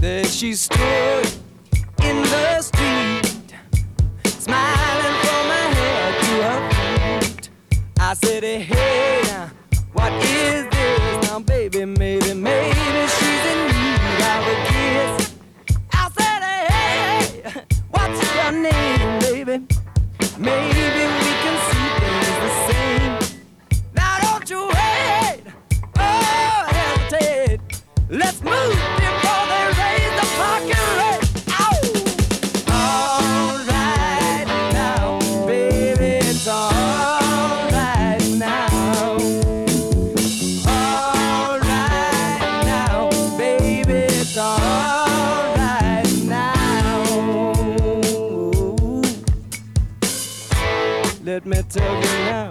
There she stood in the street, smiling from her head to her feet. I said, hey, now, what is this? Now, baby, maybe she's in need of a kiss. I said, hey, what's your name, baby? Maybe we can see things the same. Now, don't you wait, oh, hesitate. Let's move before they raise the parking rate. Ow! All right now, baby, it's all right now. All right now, baby, it's all right now. Let me tell you now.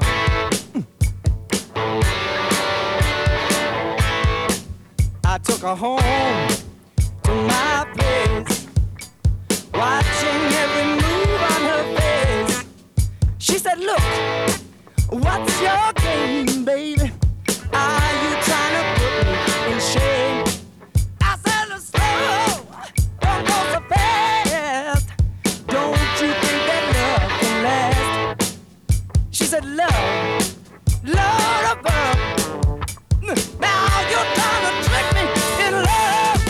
I took her home to my place, watching every move on her face. She said, look, what's your game, baby? Are you trying to put me in shame? I said, look, slow, don't go so fast. Don't you think that love can last? She said, love, love above. Now you're trying to trick me in love.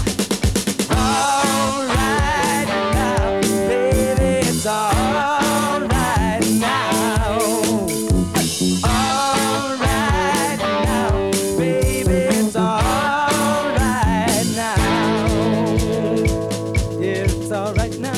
All right now, baby, it's all right now. All right now, baby, it's all right now. Yeah, it's all right now.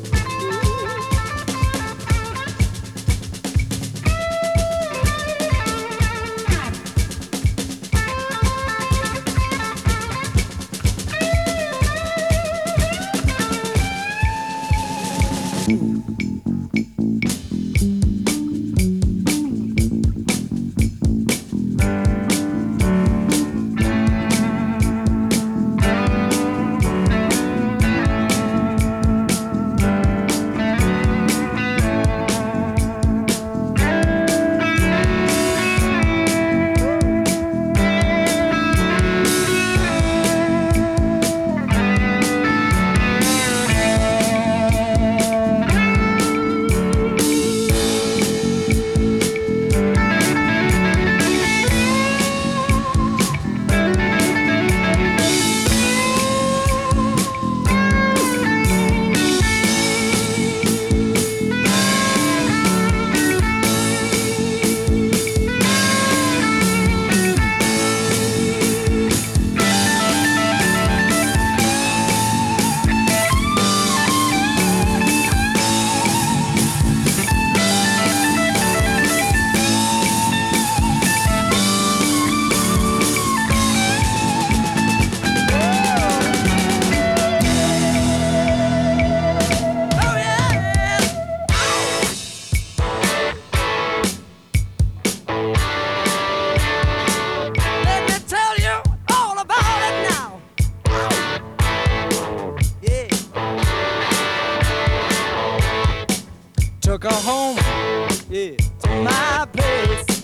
Took her home, yeah, to my place,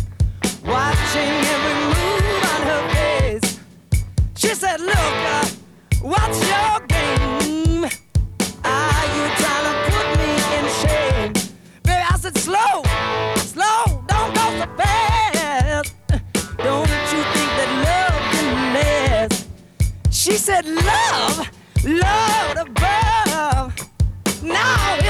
watching every move on her face. She said, look, what's your game? Are you trying to put me in shame? Baby, I said, slow, slow, don't go so fast. Don't you think that love can last? She said, love, love above. Now